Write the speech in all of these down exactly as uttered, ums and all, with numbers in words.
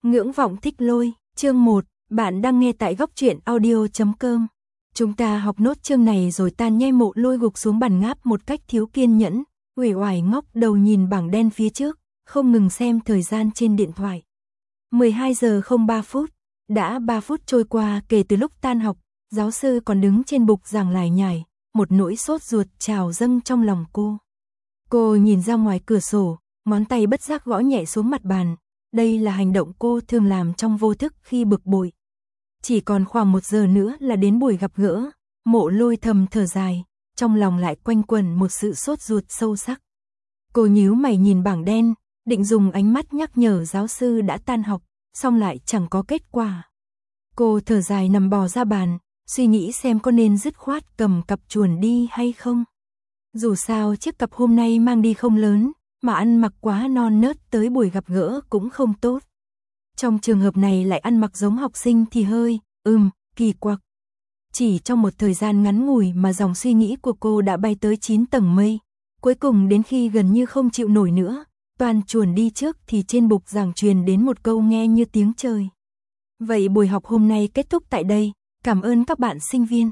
Ngưỡng vọng thích lôi, chương một, bạn đang nghe tại góc truyện audio chấm com. Chúng ta học nốt chương này rồi tan nhai. Mộ Lôi gục xuống bàn ngáp một cách thiếu kiên nhẫn, uể oải ngóc đầu nhìn bảng đen phía trước, không ngừng xem thời gian trên điện thoại. mười hai giờ không ba phút, đã ba phút trôi qua kể từ lúc tan học, giáo sư còn đứng trên bục giảng lải nhải, một nỗi sốt ruột trào dâng trong lòng cô. Cô nhìn ra ngoài cửa sổ, ngón tay bất giác gõ nhẹ xuống mặt bàn. Đây là hành động cô thường làm trong vô thức khi bực bội. Chỉ còn khoảng một giờ nữa là đến buổi gặp gỡ, Mộ Lôi thầm thở dài, trong lòng lại quanh quẩn một sự sốt ruột sâu sắc. Cô nhíu mày nhìn bảng đen, định dùng ánh mắt nhắc nhở giáo sư đã tan học, song lại chẳng có kết quả. Cô thở dài nằm bò ra bàn, suy nghĩ xem có nên dứt khoát cầm cặp chuồn đi hay không. Dù sao chiếc cặp hôm nay mang đi không lớn, mà ăn mặc quá non nớt tới buổi gặp gỡ cũng không tốt. Trong trường hợp này lại ăn mặc giống học sinh thì hơi, ừm, kỳ quặc. Chỉ trong một thời gian ngắn ngủi mà dòng suy nghĩ của cô đã bay tới chín tầng mây. Cuối cùng đến khi gần như không chịu nổi nữa, toàn chuồn đi trước thì trên bục giảng truyền đến một câu nghe như tiếng trời. Vậy buổi học hôm nay kết thúc tại đây, cảm ơn các bạn sinh viên.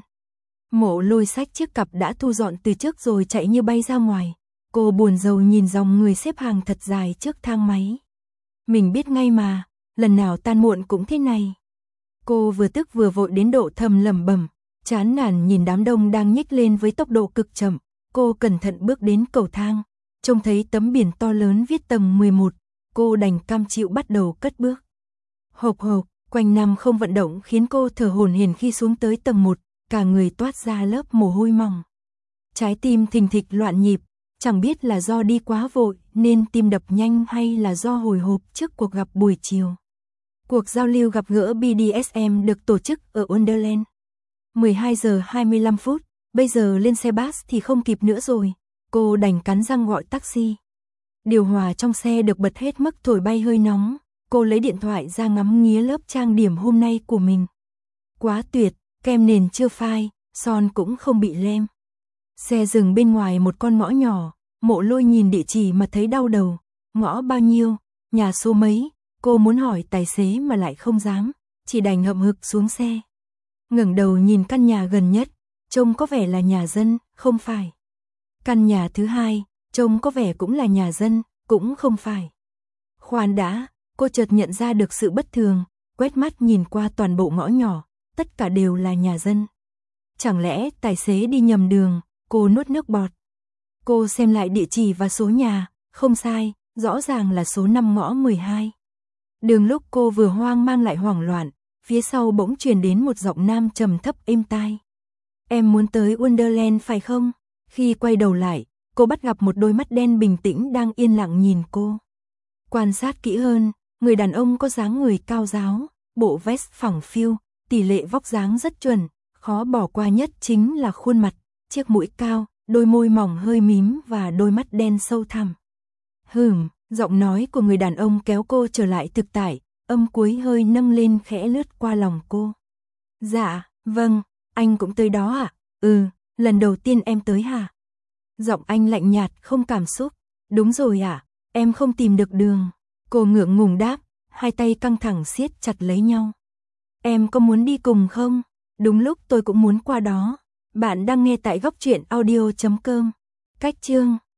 Mộ Lôi xách chiếc cặp đã thu dọn từ trước rồi chạy như bay ra ngoài. Cô buồn rầu nhìn dòng người xếp hàng thật dài trước thang máy. Mình biết ngay mà, lần nào tan muộn cũng thế này. Cô vừa tức vừa vội đến độ thầm lẩm bẩm, chán nản nhìn đám đông đang nhích lên với tốc độ cực chậm. Cô cẩn thận bước đến cầu thang, trông thấy tấm biển to lớn viết tầng mười một, cô đành cam chịu bắt đầu cất bước. Hộc hộc, quanh năm không vận động khiến cô thở hổn hển khi xuống tới tầng một, cả người toát ra lớp mồ hôi mỏng. Trái tim thình thịch loạn nhịp. Chẳng biết là do đi quá vội nên tim đập nhanh hay là do hồi hộp trước cuộc gặp buổi chiều. Cuộc giao lưu gặp gỡ bê đê ét em được tổ chức ở Wonderland. mười hai giờ hai mươi lăm phút, bây giờ lên xe bus thì không kịp nữa rồi. Cô đành cắn răng gọi taxi. Điều hòa trong xe được bật hết mức thổi bay hơi nóng. Cô lấy điện thoại ra ngắm nghía lớp trang điểm hôm nay của mình. Quá tuyệt, kem nền chưa phai, son cũng không bị lem. Xe dừng bên ngoài một con ngõ nhỏ, Mộ Lôi nhìn địa chỉ mà thấy đau đầu. Ngõ bao nhiêu, nhà số mấy, cô muốn hỏi tài xế mà lại không dám, chỉ đành hậm hực xuống xe. Ngẩng đầu nhìn căn nhà gần nhất, trông có vẻ là nhà dân, không phải. Căn nhà thứ hai, trông có vẻ cũng là nhà dân, cũng không phải. Khoan đã, cô chợt nhận ra được sự bất thường, quét mắt nhìn qua toàn bộ ngõ nhỏ, tất cả đều là nhà dân. Chẳng lẽ tài xế đi nhầm đường? Cô nuốt nước bọt. Cô xem lại địa chỉ và số nhà, không sai, rõ ràng là số năm ngõ mười hai. Đường lúc cô vừa hoang mang lại hoảng loạn, phía sau bỗng truyền đến một giọng nam trầm thấp êm tai. Em muốn tới Wonderland phải không? Khi quay đầu lại, cô bắt gặp một đôi mắt đen bình tĩnh đang yên lặng nhìn cô. Quan sát kỹ hơn, người đàn ông có dáng người cao ráo, bộ vest phẳng phiu, tỷ lệ vóc dáng rất chuẩn, khó bỏ qua nhất chính là khuôn mặt. Chiếc mũi cao, đôi môi mỏng hơi mím và đôi mắt đen sâu thẳm. Hừm, giọng nói của người đàn ông kéo cô trở lại thực tại, âm cuối hơi nâng lên khẽ lướt qua lòng cô. Dạ, vâng, anh cũng tới đó à? Ừ, lần đầu tiên em tới hả? Giọng anh lạnh nhạt không cảm xúc. Đúng rồi ạ, à, em không tìm được đường. Cô ngượng ngùng đáp, hai tay căng thẳng siết chặt lấy nhau. Em có muốn đi cùng không? Đúng lúc tôi cũng muốn qua đó. Bạn đang nghe tại góc truyện audio chấm com. Cách chương